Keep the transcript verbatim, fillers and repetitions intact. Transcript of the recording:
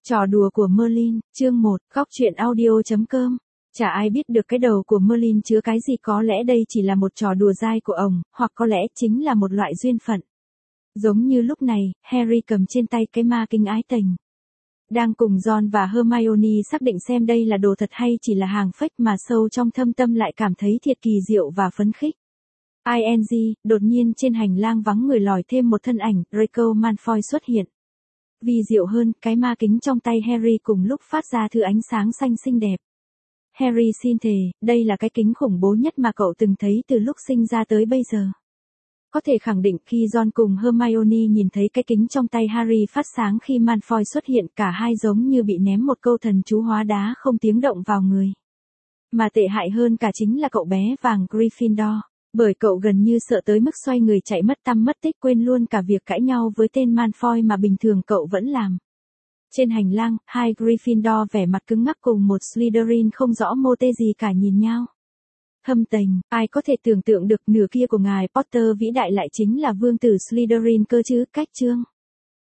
Trò đùa của Merlin, chương một, góc truyện audio chấm com. Chả ai biết được cái đầu của Merlin chứa cái gì, có lẽ đây chỉ là một trò đùa dai của ổng, hoặc có lẽ chính là một loại duyên phận. Giống như lúc này, Harry cầm trên tay cái ma kính ái tình. Đang cùng Ron và Hermione xác định xem đây là đồ thật hay chỉ là hàng fake, mà sâu trong thâm tâm lại cảm thấy thiệt kỳ diệu và phấn khích. i en giê, đột nhiên trên hành lang vắng người lòi thêm một thân ảnh, Draco Malfoy xuất hiện. Vì diệu hơn, cái ma kính trong tay Harry cùng lúc phát ra thứ ánh sáng xanh xinh đẹp. Harry xin thề, đây là cái kính khủng bố nhất mà cậu từng thấy từ lúc sinh ra tới bây giờ. Có thể khẳng định khi Ron cùng Hermione nhìn thấy cái kính trong tay Harry phát sáng khi Malfoy xuất hiện, cả hai giống như bị ném một câu thần chú hóa đá không tiếng động vào người. Mà tệ hại hơn cả chính là cậu bé vàng Gryffindor, bởi cậu gần như sợ tới mức xoay người chạy mất tăm mất tích, quên luôn cả việc cãi nhau với tên Malfoy mà bình thường cậu vẫn làm. Trên hành lang, hai Gryffindor vẻ mặt cứng ngắc cùng một Slytherin không rõ mô tê gì cả nhìn nhau. Hâm tềnh, ai có thể tưởng tượng được nửa kia của ngài Potter vĩ đại lại chính là vương tử Slytherin cơ chứ, cách chương.